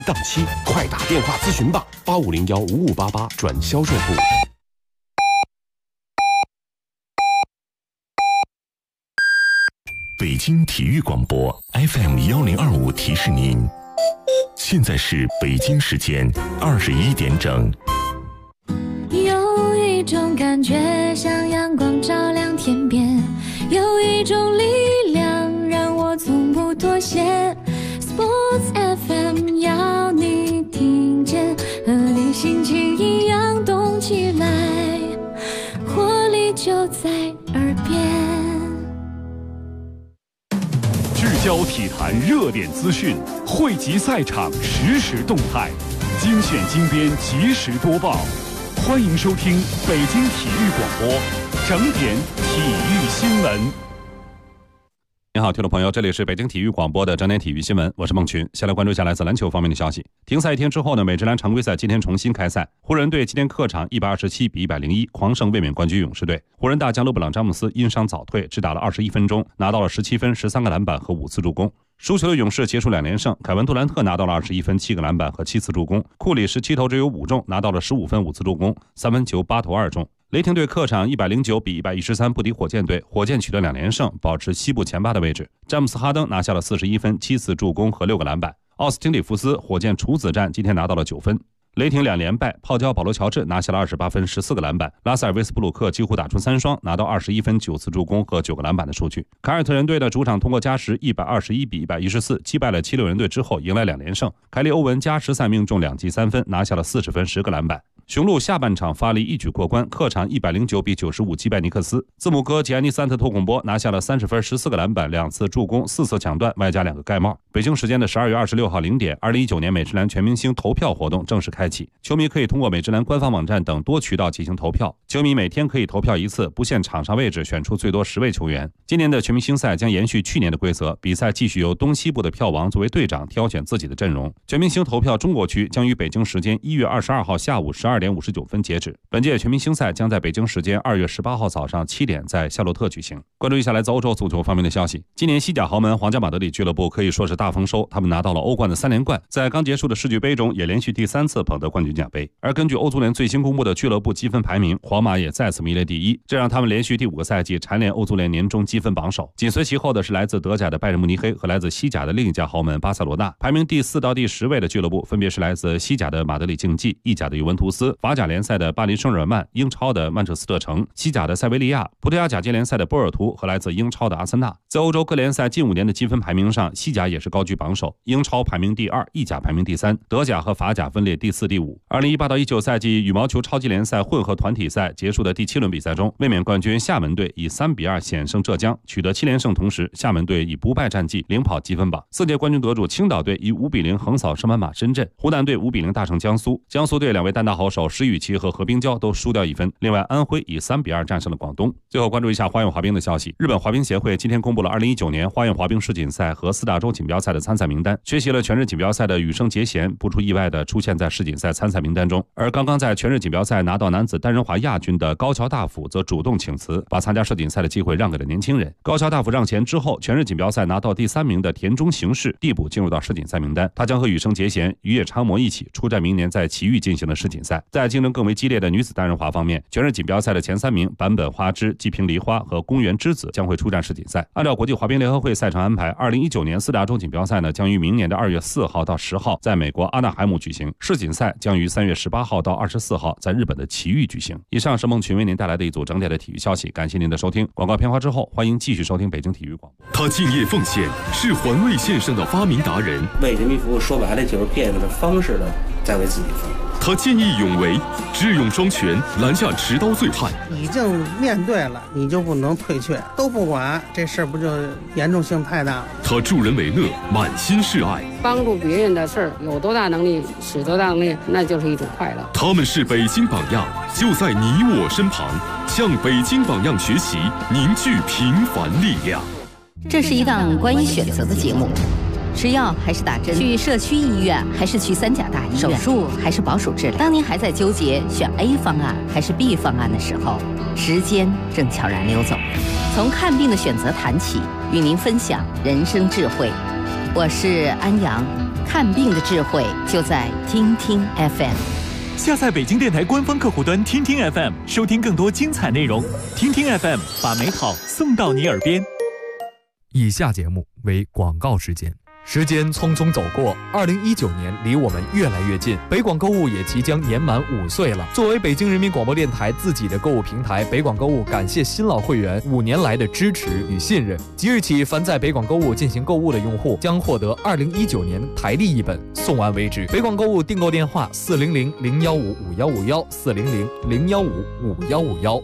档期，快打电话咨询吧，85015588转销售部。 北京体育广播 FM1025提示您，现在是北京时间21点整。 有一种感觉像阳光照亮天边，有一种力量让我从不妥协。Sports FM 要你听见，和你心情一样动起来，活力就在耳边。 聚焦体坛热点资讯，汇集赛场实时动态，精选精编及时播报。欢迎收听北京体育广播整点体育新闻。 你好，听众朋友，这里是北京体育广播的整点体育新闻，我是孟群。先来关注一下来自篮球方面的消息。停赛一天之后呢，美职篮常规赛今天重新开赛。湖人队今天客场127-101狂胜卫冕冠军勇士队。湖人大将勒布朗·詹姆斯因伤早退，只打了21分钟，拿到了17分、13个篮板和5次助攻。输球的勇士结束2连胜，凯文杜兰特拿到了21分、7个篮板和7次助攻，库里17投只有5中，拿到了15分、5次助攻，三分球8投2中。雷霆队客场109-113不敌火箭队，火箭取得2连胜，保持西部前8的位置。詹姆斯·哈登拿下了41分、7次助攻和6个篮板。奥斯汀·里弗斯火箭处子战今天拿到了9分。雷霆2连败，泡椒保罗·乔治拿下了28分、14个篮板。拉塞尔·威斯布鲁克几乎打出3双，拿到21分、9次助攻和9个篮板的数据。凯尔特人队的主场通过加时121-114击败了76人队之后，迎来2连胜。凯利·欧文加时赛命中2记3分，拿下了40分、10个篮板。雄鹿下半场发力一举过关，客场109-95击败尼克斯。字母哥吉安尼·桑特托孔波拿下了30分、14个篮板、2次助攻、4次抢断，外加2个盖帽。北京时间的12月26号0点，2019年美职篮全明星投票活动正式开启，球迷可以通过美职篮官方网站等多渠道进行投票。球迷每天可以投票1次，不限场上位置，选出最多10位球员。今年的全明星赛将延续去年的规则，比赛继续由东西部的票王作为队长挑选自己的阵容。全明星投票中国区将于北京时间1月22号下午12点59分截止。本届全明星赛将在北京时间2月18号早上7点在夏洛特举行。关注一下来自欧洲足球方面的消息。今年西甲豪门皇家马德里俱乐部可以说是大丰收，他们拿到了欧冠的3连冠，在刚结束的世俱杯中也连续第3次捧得冠军奖杯。而根据欧足联最新公布的俱乐部积分排名，皇马也再次名列第1，这让他们连续第5个赛季蝉联欧足联年终积分榜首。紧随其后的是来自德甲的拜仁慕尼黑和来自西甲的另一家豪门巴塞罗那。排名第4到第10位的俱乐部分别是来自西甲的马德里竞技、意甲的尤文图斯、法甲联赛的巴黎圣日耳曼、英超的曼彻斯特城、西甲的塞维利亚、葡萄牙甲级联赛的波尔图和来自英超的阿森纳。在欧洲各联赛近5年的积分排名上，西甲也是高居榜首，英超排名第2，意甲排名第3，德甲和法甲分列第4、第5。2018到19赛季羽毛球超级联赛混合团体赛结束的第7轮比赛中，卫冕冠军厦门队以3-2险胜浙江，取得7连胜，同时厦门队以不败战绩领跑积分榜。4届冠军得主青岛队以5-0横扫升班马深圳，湖南队5-0大胜江苏，江苏队2位单打好手石宇奇和何冰娇都输掉1分，另外安徽以3-2战胜了广东。最后关注一下花样滑冰的消息。日本滑冰协会今天公布了2019年花样滑冰世锦赛和4大洲锦标赛的参赛名单，缺席了全日锦标赛的羽生结弦不出意外的出现在世锦赛参赛名单中，而刚刚在全日锦标赛拿到男子单人滑亚军的高桥大辅则主动请辞，把参加世锦赛的机会让给了年轻人。高桥大辅让贤之后，全日锦标赛拿到第3名的田中行士递补进入到世锦赛名单，他将和羽生结弦、羽野昌磨一起出战明年在埼玉进行的世锦赛。在竞争更为激烈的女子单人滑方面，全日锦标赛的前3名坂本花枝、纪平梨花和宫原之子将会出战世锦赛。按照国际滑冰联合会赛程安排，2019年4大洲锦标赛呢将于明年的2月4号到10号在美国阿纳海姆举行，世锦赛将于3月18号到24号在日本的埼玉举行。以上是孟群为您带来的一组整点的体育消息，感谢您的收听。广告片花之后，欢迎继续收听北京体育广播。 他敬业奉献，是环卫线上的发明达人， 为人民服务说白了就是变个方式的在为自己服务。 他见义勇为，智勇双全，拦下持刀醉汉。 已经面对了，你就不能退却，都不管，这事儿不就严重性太大了？ 他助人为乐，满心是爱， 帮助别人的事儿有多大能力使多大能力，那就是一种快乐。 他们是北京榜样，就在你我身旁，向北京榜样学习，凝聚平凡力量。 这是一档关于选择的节目。吃药还是打针？去社区医院还是去3甲大医院？手术还是保守治疗？当您还在纠结选 A 方案还是 B 方案的时候，时间正悄然溜走。从看病的选择谈起，与您分享人生智慧。我是安阳。 看病的智慧就在听听 FM。 下载北京电台官方客户端听听 FM， 收听更多精彩内容。听听 FM， 把美好送到你耳边。 以下节目为广告时间。时间匆匆走过，2019年离我们越来越近，北广购物也即将年满5岁了。作为北京人民广播电台自己的购物平台，北广购物感谢新老会员5年来的支持与信任。即日起，凡在北广购物进行购物的用户将获得2019年台历一本，送完为止。北广购物订购电话：400-015-5151，400-015-5151。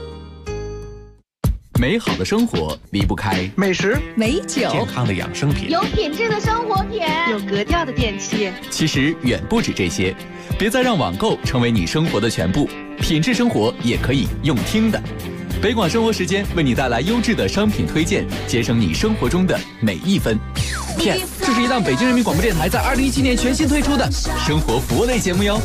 美好的生活离不开美食、 美酒、 健康的养生品、 有品质的生活品、 有格调的电器。 其实远不止这些，别再让网购成为你生活的全部，品质生活也可以用听的。北广生活时间为你带来优质的商品推荐，节省你生活中的每一分。Yes， 这是一档北京人民广播电台在2017年全新推出的生活服务类节目哟。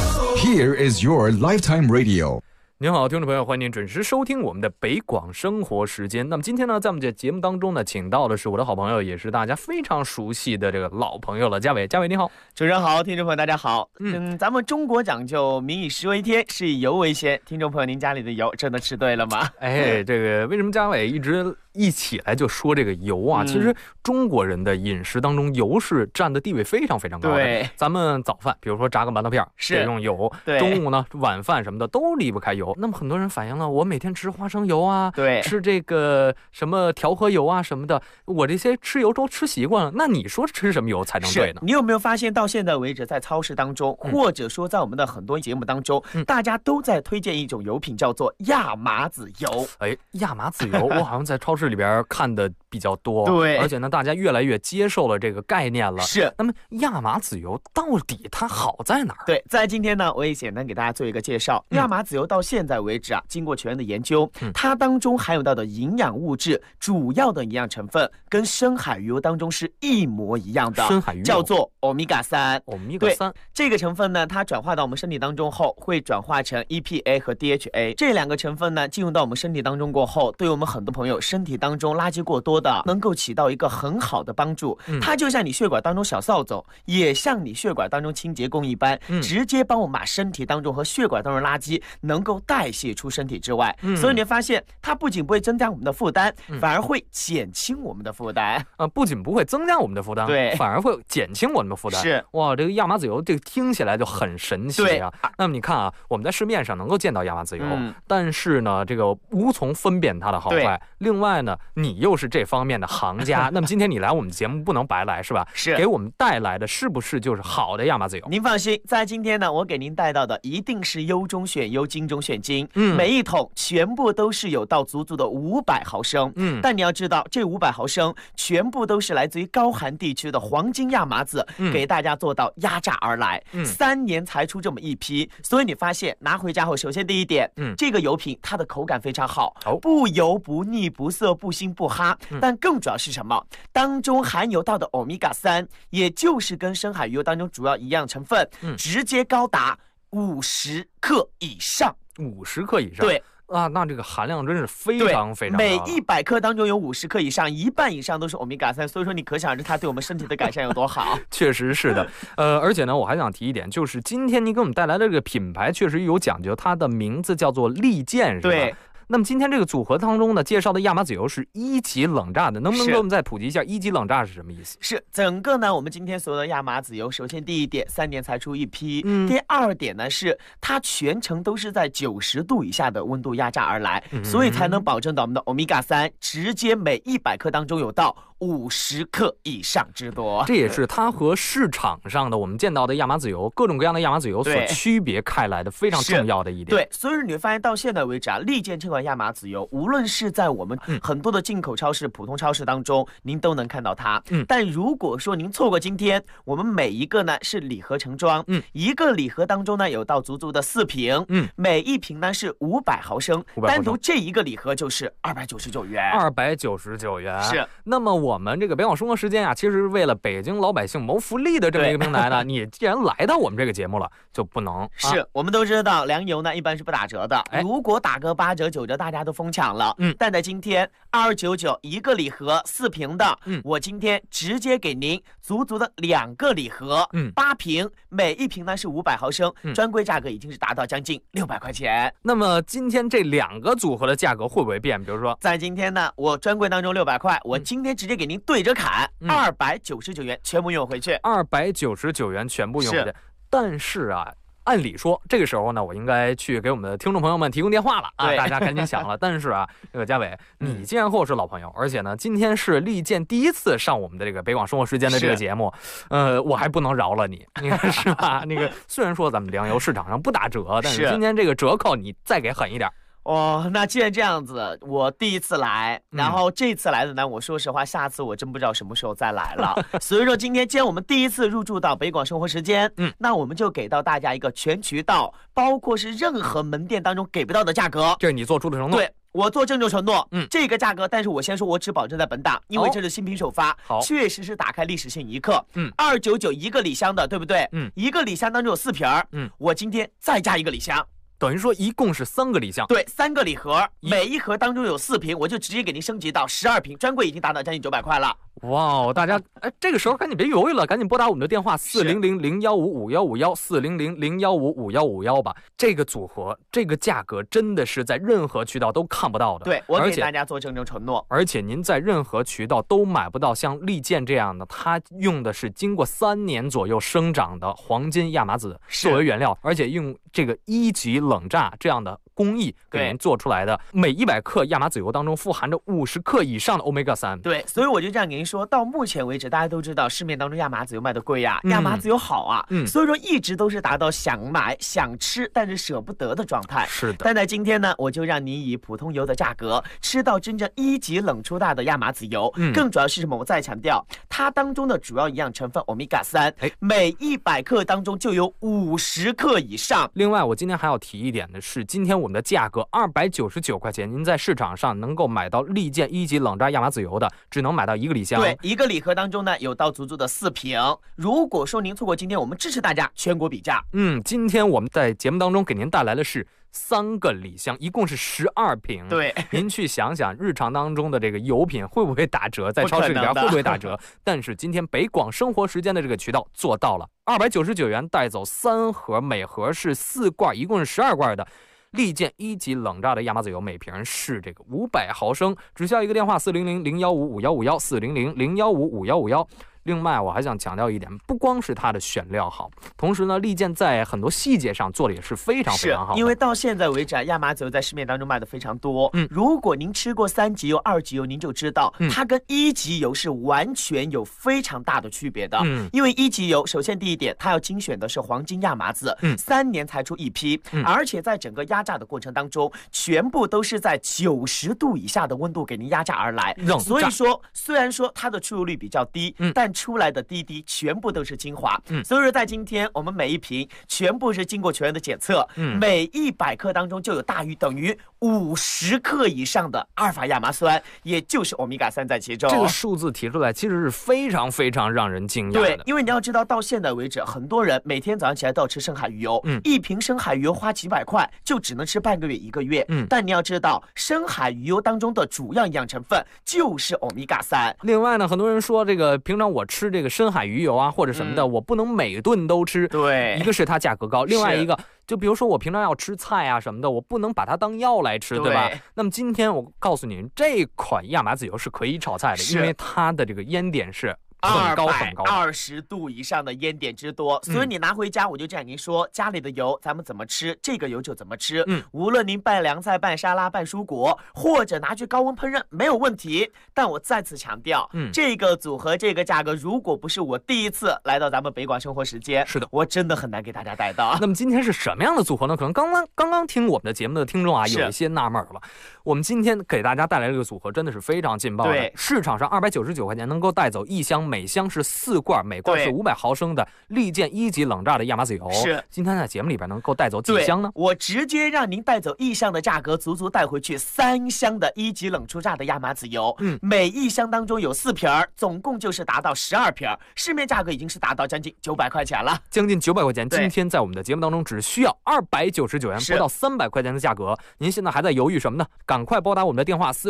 Here is your lifetime radio。 您好，听众朋友，欢迎您准时收听我们的北广生活时间。那么今天呢，在我们这节目当中呢，请到的是我的好朋友，也是大家非常熟悉的这个老朋友了，嘉伟。嘉伟你好。 主持人好，听众朋友大家好。咱们中国讲究民以食为天，食以油为先。听众朋友，您家里的油真的吃对了吗？ 哎，这个为什么嘉伟一起来就说这个油啊？其实中国人的饮食当中，油是占的地位非常非常高的。 对， 咱们早饭，比如说炸个馒头片得用油；中午呢，晚饭什么的都离不开油。那么很多人反映了，我每天吃花生油啊， 对， 吃这个什么调和油啊什么的，我这些吃油都吃习惯了。那你说吃什么油才能对呢？ 你有没有发现到现在为止，在超市当中，或者说在我们的很多节目当中，大家都在推荐一种油品，叫做亚麻籽油。 哎，亚麻籽油，我好像在超市里边看的比较多， 对， 而且呢，大家越来越接受了这个概念了。 是， 那么亚麻籽油到底它好在哪儿？ 对，在今天呢，我也简单给大家做一个介绍。亚麻籽油到现在为止啊，经过全面的研究，它当中含有到的营养物质，主要的营养成分跟深海鱼油当中是一模一样的， 深海鱼油叫做欧米伽3。 欧米伽3 这个成分呢，它转化到我们身体当中后，会转化成 EPA 和 DHA 这两个成分呢，进入到我们身体当中过后，对我们很多朋友身体当中垃圾过多的，能够起到一个很好的帮助。它就像你血管当中小扫帚，也像你血管当中清洁工一般，直接帮我们把身体当中和血管当中的垃圾能够代谢出身体之外。所以你会发现，它不仅不会增加我们的负担，反而会减轻我们的负担。 不仅不会增加我们的负担， 对， 反而会减轻我们的负担。 是， 哇，这个亚麻籽油这个听起来就很神奇啊。那么你看啊，我们在市面上能够见到亚麻籽油，但是呢，这个无从分辨它的好坏。另外呢，你又是这方面的行家，那么今天你来我们节目不能白来是吧？ 是， 给我们带来的是不是就是好的亚麻籽油？ 您放心，在今天呢，我给您带到的一定是优中选优，精中选精。每一桶全部都是有到足足的500毫升。但你要知道，这500毫升全部都是来自于高寒地区的黄金亚麻籽，给大家做到压榨而来。3年才出这么一批，所以你发现拿回家后，首先第一点，这个油品它的口感非常好，不油不腻不涩不腥不哈。但更主要是什么？当中含有到的欧米伽3，也就是跟深海鱼油当中主要一样成分，直接高达50克以上。 50克以上， 对啊，那这个含量真是非常非常高。 每100克当中有50克以上，一半以上都是欧米伽3，所以说你可想而知它对我们身体的改善有多好。 确实是的，而且呢，我还想提一点，就是今天您给我们带来的这个品牌确实有讲究，它的名字叫做利剑，是吧？ 对。 那么今天这个组合当中呢，介绍的亚麻籽油是1级冷榨的，能不能给我们再普及一下1级冷榨是什么意思？ 是整个呢，我们今天所有的亚麻籽油，首先第一点，3年才出一批；第二点呢，是它全程都是在90度以下的温度压榨而来，所以才能保证到我们的欧米伽3直接每100克当中有到50克以上之多。 这也是它和市场上的我们见到的亚麻籽油，各种各样的亚麻籽油所区别开来的非常重要的一点。 对，所以你会发现到现在为止啊，利剑这款亚麻籽油，无论是在我们很多的进口超市、普通超市当中，您都能看到它。但如果说您错过今天，我们每一个呢是礼盒成装，一个礼盒当中呢有到足足的4瓶，每一瓶呢是500毫升，单独这一个礼盒就是299元。 299元。 是。 那么我们这个北广生活时间啊，其实是为了北京老百姓谋福利的这么一个平台呢。你既然来到我们这个节目了，就不能是我们都知道粮油呢一般是不打折的，如果打个8折9折，大家都疯抢了。但在今天2299一个礼盒4瓶的，我今天直接给您足足的2个礼盒，8瓶，每一瓶呢是500毫升，专柜价格已经是达到将近600块钱。 那么今天这2个组合的价格会不会变？比如说， 在今天呢，我专柜当中600块，我今天直接给您对着砍，299元全部用回去 ，299元全部用回去。但是啊，按理说这个时候呢，我应该去给我们的听众朋友们提供电话了啊，大家赶紧响了。但是啊，这个嘉伟，你既然和我是老朋友，而且呢，今天是利剑第一次上我们的这个北广生活时间的这个节目，我还不能饶了你，你看是吧？那个虽然说咱们粮油市场上不打折，但是今天这个折扣你再给狠一点。 那既然这样子，我第一次来，然后这次来的呢，我说实话，下次我真不知道什么时候再来了。所以说今天既然我们第一次入驻到北广生活时间，那我们就给到大家一个全渠道，包括是任何门店当中给不到的价格。 这是你做出的承诺。 对，我做郑重承诺，这个价格，但是我先说，我只保证在本档，因为这是新品首发，确实是打开历史性一刻。299一个礼箱的，对不对？一个礼箱当中有4瓶，我今天再加一个礼箱。 等于说一共是3个礼箱， 对，3个礼盒，每一盒当中有4瓶，我就直接给您升级到12瓶，专柜已经达到将近900块了。 哇，大家这个时候赶紧别犹豫了，赶紧拨打我们的电话400-015-5151，400-015-5151吧。这个组合，这个价格真的是在任何渠道都看不到的。 对，我给大家做郑重承诺。 而且您在任何渠道都买不到像利剑这样的，它用的是经过3年左右生长的黄金亚麻籽作为原料，而且用这个1级冷榨这样的工艺给您做出来的，每100克亚麻籽油当中富含着50克以上的 Omega-3。 对，所以我就这样给您说，到目前为止，大家都知道市面当中亚麻籽油卖的贵呀，亚麻籽油好啊，所以说一直都是达到想买想吃但是舍不得的状态。 是的， 但在今天呢，我就让您以普通油的价格吃到真正1级冷出大的亚麻籽油。更主要是什么？我再强调，它当中的主要营养成分 Omega-3，每100克当中就有50克以上。 另外，我今天还要提一点的是，今天我们的价格299块钱，您在市场上能够买到利剑1级冷榨亚麻籽油的，只能买到1个礼箱。 对，一个礼盒当中呢，有到足足的4瓶。如果说您错过今天，我们支持大家全国比价。 今天我们在节目当中给您带来的是3个礼箱，一共是12瓶。 对， 您去想想，日常当中的这个油品会不会打折，在超市里边会不会打折？但是今天北广生活时间的这个渠道做到了，299元带走3盒，每盒是4罐，一共是12罐的利剑1级冷榨的亚麻籽油，每瓶是这个500毫升，只需要一个电话400-015-5151，400-015-5151。另外我还想强调一点，不光是它的选料好，同时呢，利剑在很多细节上做的也是非常非常好的。 因为到现在为止亚麻籽油在市面当中卖的非常多。如果您吃过3级油、2级油，您就知道它跟1级油是完全有非常大的区别的。因为1级油，首先第一点，它要精选的是黄金亚麻籽，3年才出一批，而且在整个压榨的过程当中，全部都是在90度以下的温度给您压榨而来。所以说，虽然说它的出油率比较低，但出来的滴滴全部都是精华。所以说在今天我们每一瓶全部是经过全员的检测，每100克当中就有大于等于50克以上的阿尔法亚麻酸，也就是欧米伽3在其中。 这个数字提出来其实是非常非常让人惊讶的。 对，因为你要知道到现在为止，很多人每天早上起来都要吃深海鱼油，一瓶深海鱼油花几百块就只能吃半个月1个月。但你要知道深海鱼油当中的主要营养成分就是欧米伽3。 另外呢，很多人说这个平常我吃这个深海鱼油啊或者什么的，我不能每顿都吃。 对， 一个是它价格高，另外一个就比如说我平常要吃菜啊什么的，我不能把它当药来吃，对吧？那么今天我告诉您，这款亚麻籽油是可以炒菜的，因为它的这个烟点是很高很高 ，220度以上的烟点之多，所以你拿回家，我就这样跟您说，家里的油咱们怎么吃，这个油就怎么吃。无论您拌凉菜、拌沙拉、拌蔬果，或者拿去高温烹饪，没有问题。但我再次强调，这个组合、这个价格，如果不是我第一次来到咱们北广生活时间， 是的， 我真的很难给大家带到。 那么今天是什么样的组合呢？可能刚刚听我们的节目的听众啊，有一些纳闷了。我们今天给大家带来这个组合真的是非常劲爆的，市场上299块钱能够带走1箱， 每箱是4罐，每罐是500毫升的利剑1级冷榨的亚麻籽油。 是， 今天在节目里边能够带走几箱呢？ 我直接让您带走1箱的价格，足足带回去3箱的1级冷出榨的亚麻籽油。每1箱当中有4瓶，总共就是达到12瓶，市面价格已经是达到将近900块钱了， 将近900块钱。今天在我们的节目当中只需要299元，不到300块钱的价格。您现在还在犹豫什么呢？赶快拨打我们的电话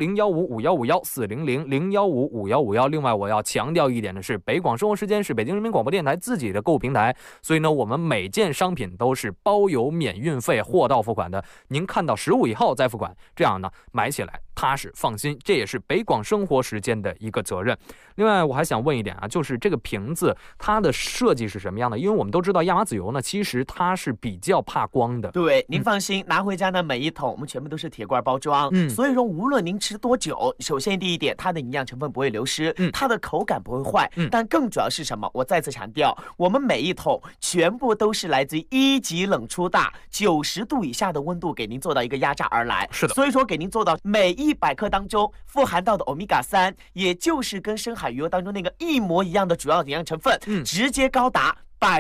400-015-5151，400-015-5151。另外我要强调一点的是，北广生活时间是北京人民广播电台自己的购物平台，所以呢，我们每件商品都是包邮免运费，货到付款的。您看到15以后再付款，这样呢买起来踏实放心，这也是北广生活时间的一个责任。另外我还想问一点啊，就是这个瓶子它的设计是什么样的？因为我们都知道亚麻籽油呢，其实它是比较怕光的。 对，您放心，拿回家的每一桶我们全部都是铁罐包装，所以说无论您吃多久，首先第一点，它的营养成分不会流失，它的口感不会坏，但更主要是什么？我再次强调，我们每一桶全部都是来自于1级冷出榨，90度以下的温度给您做到一个压榨而来。 是的， 所以说给您做到每100克当中富含到的欧米伽3，也就是跟深海鱼油当中那个一模一样的主要营养成分，直接高达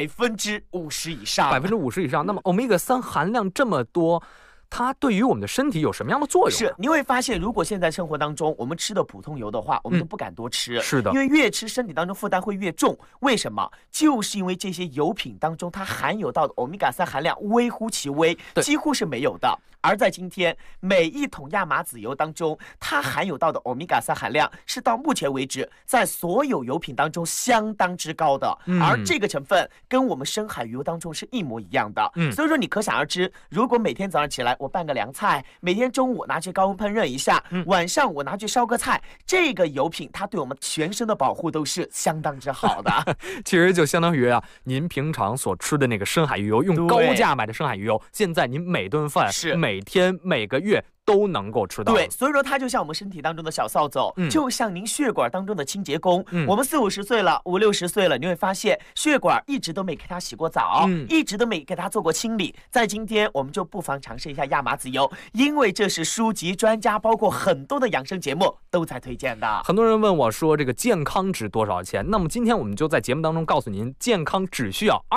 50%以上 ，50%以上。那么欧米伽3含量这么多，它对于我们的身体有什么样的作用？ 是，你会发现，如果现在生活当中我们吃的普通油的话，我们都不敢多吃。 是的， 因为越吃身体当中负担会越重。为什么？就是因为这些油品当中它含有到的欧米伽3含量微乎其微，几乎是没有的。而在今天，每1桶亚麻籽油当中，它含有到的欧米伽3含量是到目前为止在所有油品当中相当之高的，而这个成分跟我们深海鱼油当中是一模一样的。所以说你可想而知，如果每天早上起来我拌个凉菜，每天中午拿去高温烹饪一下，晚上我拿去烧个菜，这个油品它对我们全身的保护都是相当之好的。 其实就相当于啊，您平常所吃的那个深海鱼油，用高价买的深海鱼油，现在您每顿饭每天每个月都能够吃到。 对，所以说它就像我们身体当中的小扫帚，就像您血管当中的清洁工。我们40、50岁了，50、60岁了，你会发现血管一直都没给它洗过澡，一直都没给它做过清理。在今天，我们就不妨尝试一下亚麻籽油，因为这是书籍、专家，包括很多的养生节目都在推荐的。 很多人问我说，这个健康值多少钱？那么今天我们就在节目当中告诉您，健康只需要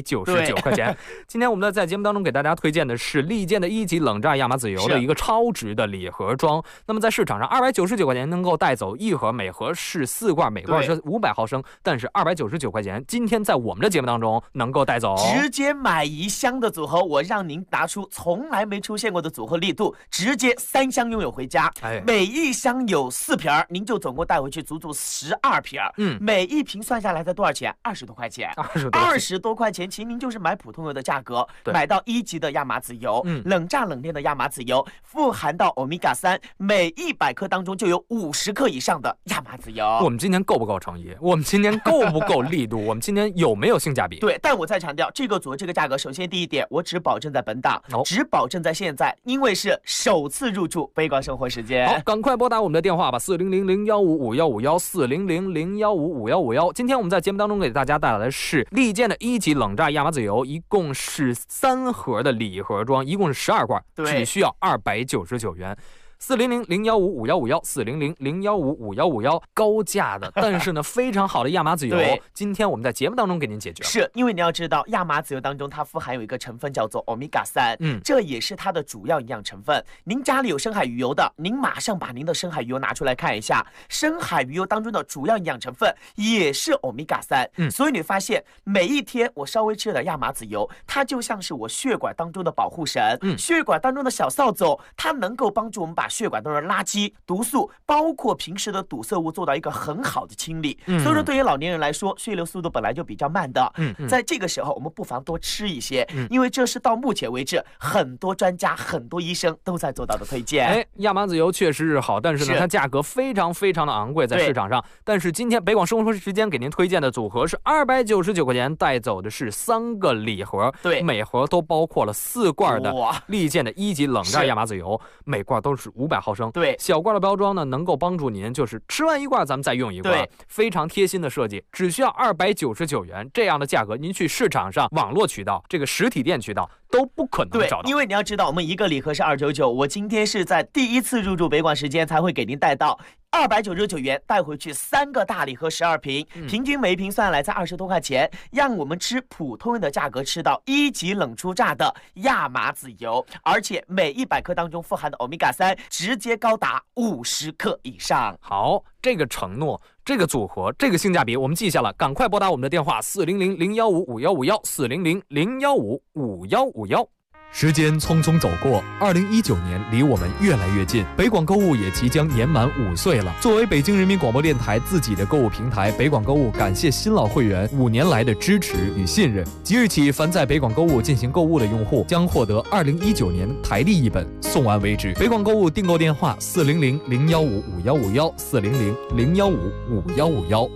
299块钱。今天我们在节目当中给大家推荐的是利剑的1级冷榨亚麻籽油的一个超值的礼盒装。那么在市场上299块钱能够带走1盒，每盒是4罐，每罐是500毫升，但是299块钱今天在我们的节目当中能够带走， 直接买1箱的组合，我让您拿出从来没出现过的组合力度，直接3箱拥有回家。每1箱有4瓶，您就总共带回去足足12瓶。每1瓶算下来才多少钱？20多块钱。20多块钱，其实您就是买普通油的价格，买到1级的亚麻籽油，冷榨冷炼的亚麻籽油，富含到欧米伽3，每100克当中就有50克以上的亚麻籽油。 我们今天够不够诚意？我们今天够不够力度？我们今天有没有性价比？ 对，但我再强调，这个组合这个价格，首先第一点，我只保证在本档，只保证在现在，因为是首次入驻北广生活时间。 好，赶快拨打我们的电话吧，400-015-5151，400-015-5151。今天我们在节目当中给大家带来的是利剑的1级冷榨亚麻籽油，一共是3盒的礼盒装，一共是12罐，只需要299元。400-015-5151，400-015-5151，高价的，但是呢非常好的亚麻籽油，今天我们在节目当中给您解决。 是因为你要知道，亚麻籽油当中它富含有一个成分叫做欧米伽3，这也是它的主要营养成分。您家里有深海鱼油的，您马上把您的深海鱼油拿出来看一下，深海鱼油当中的主要营养成分也是欧米伽3。所以你发现每一天我稍微吃点亚麻籽油，它就像是我血管当中的保护神，血管当中的小扫帚，它能够帮助我们把血管当中的垃圾、毒素，包括平时的堵塞物做到一个很好的清理。所以说对于老年人来说，血流速度本来就比较慢的，在这个时候我们不妨多吃一些，因为这是到目前为止很多专家、很多医生都在做到的推荐。 亚麻籽油确实是好，但是呢它价格非常非常的昂贵在市场上。但是今天北广生活时间给您推荐的组合是299块钱，带走的是3个礼盒，每盒都包括了4罐的利剑的1级冷榨亚麻籽油，每罐都是500毫升。小罐的包装呢，能够帮助您就是吃完1罐咱们再用1罐，非常贴心的设计，只需要299元。这样的价格您去市场上网络渠道、这个实体店渠道都不可能找到。 因为你要知道，我们1个礼盒是299，我今天是在第1次入驻北广时间才会给您带到 299元带回去3个大礼盒12瓶，平均每一瓶算下来在20多块钱，让我们吃普通人的价格吃到1级冷出榨的亚麻籽油，而且每100克当中富含的欧米伽3直接高达50克以上。 好，这个承诺，这个组合，这个性价比我们记下了，赶快拨打我们的电话400-015-5151，400-015-5151。时间匆匆走过，2019年离我们越来越近，北广购物也即将年满5岁了。作为北京人民广播电台自己的购物平台，北广购物感谢新老会员5年来的支持与信任。即日起，凡在北广购物进行购物的用户将获得2019年台历1本，送完为止。北广购物订购电话400-015-5151，400-015-5151。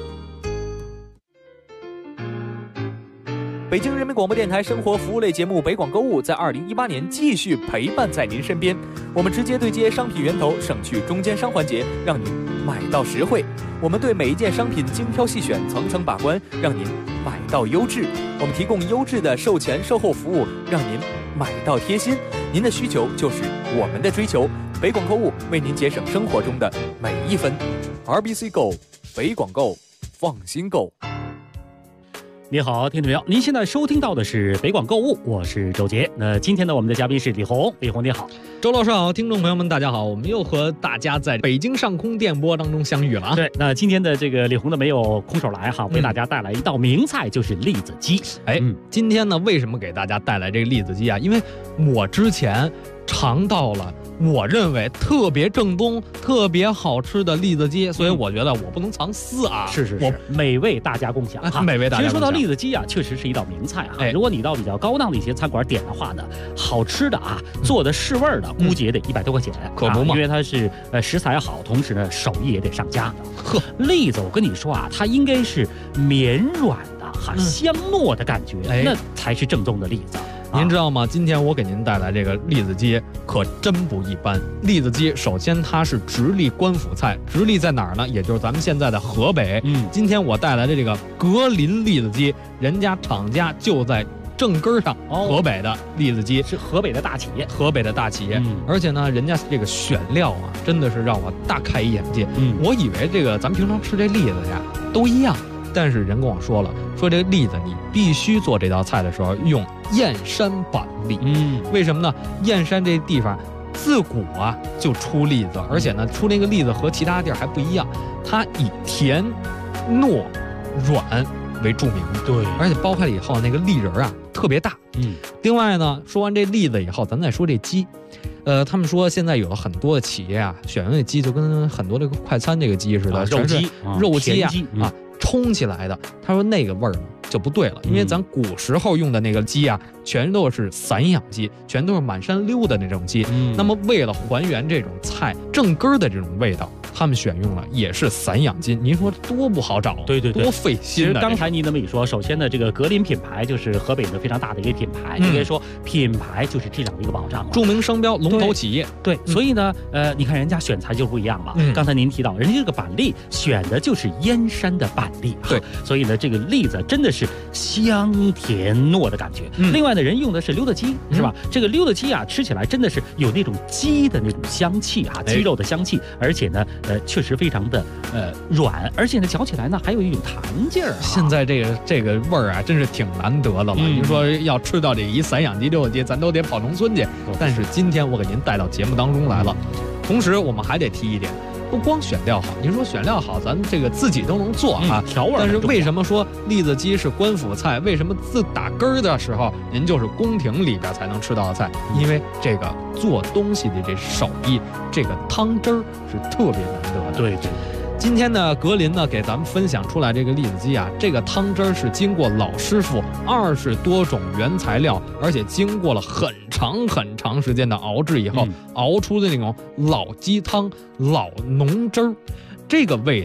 北京人民广播电台生活服务类节目北广购物在2018年继续陪伴在您身边。我们直接对接商品源头，省去中间商环节，让您买到实惠。我们对每一件商品精挑细选，层层把关，让您买到优质。我们提供优质的售前售后服务，让您买到贴心。您的需求就是我们的追求。北广购物为您节省生活中的每一分。RBC Go， 北广购，放心购。 你好，听众朋友，您现在收听到的是北广购物，我是周杰。那今天呢，我们的嘉宾是李红，李红你好。 周老师好，听众朋友们大家好，我们又和大家在北京上空电波当中相遇了啊。 对，那今天的这个李红呢没有空手来哈，为大家带来一道名菜，就是栗子鸡。 今天呢为什么给大家带来这个栗子鸡啊？因为我之前尝到了我认为特别正宗、特别好吃的栗子鸡，所以我觉得我不能藏私啊。 是，美味大家共享哈。 美味大家共享。 其实说到栗子鸡啊，确实是一道名菜啊。如果你到比较高档的一些餐馆点的话呢，好吃的啊，做的是味儿的，估计也得100多块钱， 可不嘛。 因为它是食材好，同时呢手艺也得上佳的。呵，栗子我跟你说啊，它应该是绵软的哈，香糯的感觉，那才是正宗的栗子。 您知道吗？今天我给您带来这个栗子鸡可真不一般。栗子鸡首先它是直隶官府菜，直隶在哪儿呢？也就是咱们现在的河北。今天我带来的这个格林栗子鸡，人家厂家就在正根上，河北的栗子鸡是河北的大企业， 而且呢，人家这个选料啊，真的是让我大开眼界。我以为这个咱们平常吃这栗子呀都一样。但是人跟我说了，说这个栗子你必须做这道菜的时候用燕山板栗。为什么呢？燕山这地方自古啊就出栗子，而且呢出那个栗子和其他地儿还不一样，它以甜、糯、软为著名。 对， 而且剥开了以后那个栗仁啊特别大。另外呢，说完这栗子以后，咱再说这鸡。他们说现在有了很多的企业啊，选用的鸡就跟很多这个快餐这个鸡似的， 肉鸡啊冲起来的。他说那个味儿呢就不对了，因为咱古时候用的那个鸡啊，全都是散养鸡，全都是满山溜的那种鸡。那么为了还原这种菜正根的这种味道，他们选用了也是散养鸡。您说多不好找， 对， 多费心。 其实刚才您那么一说，首先呢，这个格林品牌就是河北的非常大的一个品牌，应该说品牌就是质量的一个保障， 著名商标，龙头企业。 对，所以呢，你看人家选材就不一样嘛。刚才您提到，人家这个板栗选的就是燕山的板栗， 对， 所以呢，这个栗子真的是香甜糯的感觉。另外呢，人用的是溜达鸡，是吧？这个溜达鸡啊，吃起来真的是有那种鸡的那种香气啊，鸡肉的香气，而且呢，确实非常的软，而且呢，嚼起来呢还有一种弹劲儿。 现在这个味儿啊，真是挺难得的了。您说要吃到这一散养鸡、溜达鸡，咱都得跑农村去。但是今天我给您带到节目当中来了，同时我们还得提一点。不光选料好，您说选料好，咱这个自己都能做啊， 调味。 但是为什么说栗子鸡是官府菜？为什么自打根儿的时候，您就是宫廷里边才能吃到的菜？因为这个做东西的这手艺，这个汤汁儿是特别难得的。 对。 今天呢，格林呢给咱们分享出来这个栗子鸡啊，这个汤汁儿是经过老师傅20多种原材料，而且经过了很长时间的熬制以后，熬出的那种老鸡汤、老浓汁儿，这个味道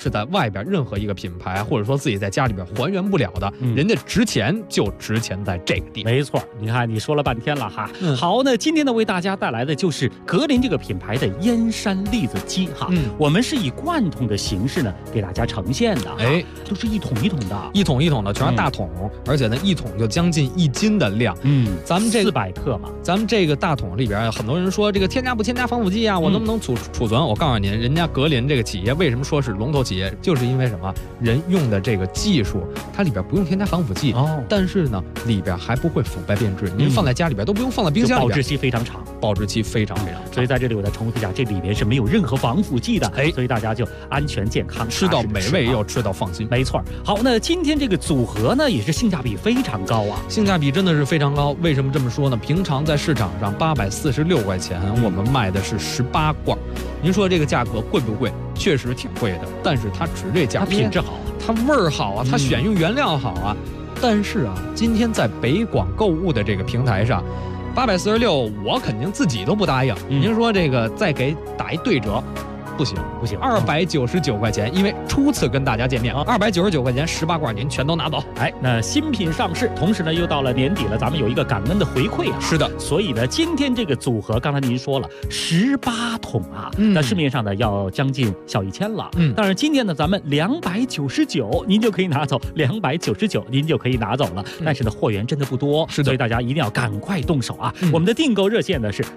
是在外边任何一个品牌，或者说自己在家里边还原不了的，人家值钱就值钱在这个地方。 没错，你看你说了半天了哈。好，那今天呢为大家带来的就是格林这个品牌的燕山栗子鸡哈。我们是以罐桶的形式呢给大家呈现的，都是一桶一桶的， 一桶一桶的，全是大桶，而且呢一桶就将近1斤的量。咱们这个 400克嘛， 咱们这个大桶里边，很多人说这个添加不添加防腐剂啊，我能不能储存？我告诉您，人家格林这个企业为什么说是龙头企业，就是因为什么？人用的这个技术，它里边不用添加防腐剂，但是呢里边还不会腐败变质，您放在家里边都不用放在冰箱里边， 保质期非常长， 保质期非常长。 所以在这里我再重复一下，这里面是没有任何防腐剂的，所以大家就安全健康， 吃到美味又吃到放心。 没错。好，那今天这个组合呢，也是性价比非常高啊， 性价比真的是非常高。为什么这么说呢？平常在市场上846块钱，我们卖的是18罐。您说这个价格贵不贵？确实挺贵的，但是它值这价格， 它品质好， 它味儿好啊，它选用原料好啊。但是啊，今天在北广购物的这个平台上，846我肯定自己都不答应。您说这个再给打一对折，不行，299块钱，因为初次跟大家见面，299块钱18罐您全都拿走。 那新品上市，同时呢又到了年底了，咱们有一个感恩的回馈啊。 是的， 所以呢，今天这个组合，刚才您说了18桶啊，那市面上呢要将近小1000了。当然今天呢咱们299您就可以拿走，299您就可以拿走了。但是呢货源真的不多， 是的， 所以大家一定要赶快动手啊。我们的订购热线呢是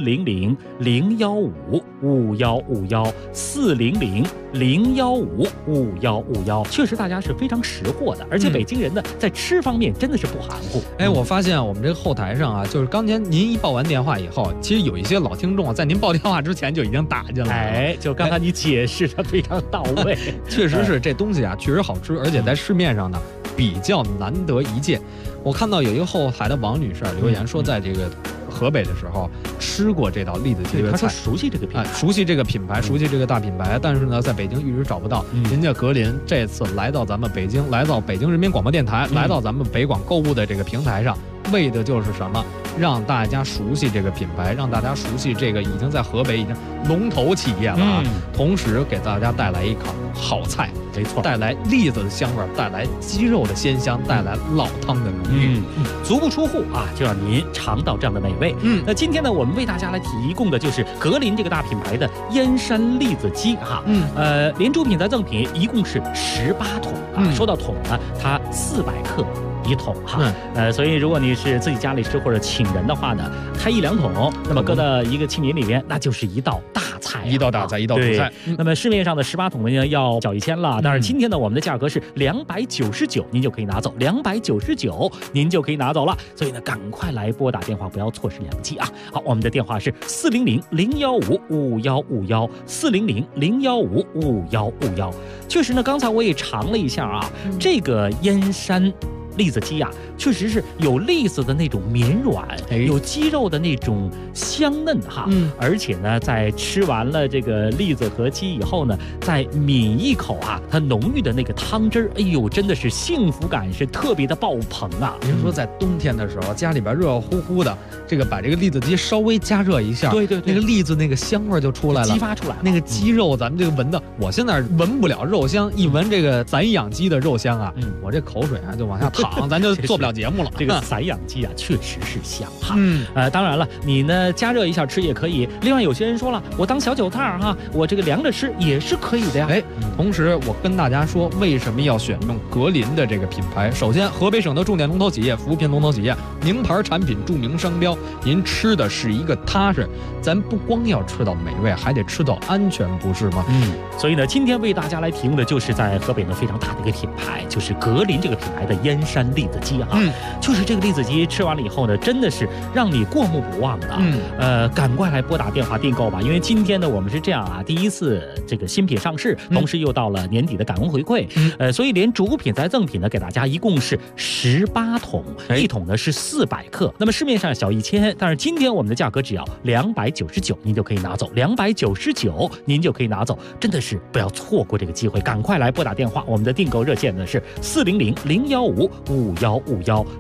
400-015-5151，400-015-5151，确实大家是非常识货的，而且北京人呢在吃方面真的是不含糊。 我发现我们这个后台上啊，就是刚才您一报完电话以后，其实有一些老听众啊，在您报电话之前就已经打进来了。 就刚才你解释的非常到位， 确实是这东西啊，确实好吃，而且在市面上呢比较难得一见。我看到有一个后台的王女士留言说，在这个河北的时候吃过这道栗子鸡的菜， 他说熟悉这个品牌， 熟悉这个品牌，熟悉这个大品牌，但是呢，在北京一直找不到。人家格林这次来到咱们北京，来到北京人民广播电台，来到咱们北广购物的这个平台上，为的就是什么？让大家熟悉这个品牌，让大家熟悉这个已经在河北已经龙头企业了啊！同时给大家带来一口好菜， 没错， 带来栗子的香味，带来鸡肉的鲜香，带来老汤的浓郁， 足不出户啊，就让您尝到这样的美味。那今天呢，我们为大家来提供的就是格林这个大品牌的燕山栗子鸡哈。连主品带赠品一共是18桶啊。说到桶呢，它400克。1桶哈，所以如果你是自己家里吃或者请人的话呢，开1、2桶，那么搁到一个器皿里面，那就是一道大菜， 一道大菜，一道主菜。 那么市面上的18桶呢要小1000了，但是今天呢我们的价格是299，您就可以拿走，299您就可以拿走了。所以呢，赶快来拨打电话，不要错失良机啊！好，我们的电话是400-015-5151，400-015-5151。确实呢，刚才我也尝了一下啊，这个燕山栗子鸡啊，确实是有栗子的那种绵软，有鸡肉的那种香嫩哈。而且呢，在吃完了这个栗子和鸡以后呢，再抿一口啊，它浓郁的那个汤汁儿，哎呦，真的是幸福感是特别的爆棚啊！ 您说在冬天的时候，家里边热乎乎的，这个把这个栗子鸡稍微加热一下， 对， 那个栗子那个香味就出来了， 激发出来了。 那个鸡肉咱们这个闻的，我现在闻不了肉香，一闻这个散养鸡的肉香啊，我这口水啊就往下淌。咱就做不了节目了。 这个散养鸡啊，确实是香哈。当然了，你呢加热一下吃也可以。另外有些人说了，我当小酒菜哈，我这个凉着吃也是可以的呀。 同时我跟大家说，为什么要选用格林的这个品牌？首先，河北省的重点龙头企业、扶贫龙头企业、名牌产品、著名商标，您吃的是一个踏实。咱不光要吃到美味，还得吃到安全，不是吗？ 所以呢，今天为大家来提供的就是在河北呢非常大的一个品牌，就是格林这个品牌的燕山栗子鸡哈。就是这个栗子鸡吃完了以后呢，真的是让你过目不忘的。赶快来拨打电话订购吧，因为今天呢我们是这样啊，第一次这个新品上市，同时又到了年底的感恩回馈，所以连主品带赠品呢给大家一共是18桶，一桶呢是400克，那么市面上小1000，但是今天我们的价格只要299，您就可以拿走，299您就可以拿走，真的是不要错过这个机会，赶快来拨打电话，我们的订购热线呢是400-015-5151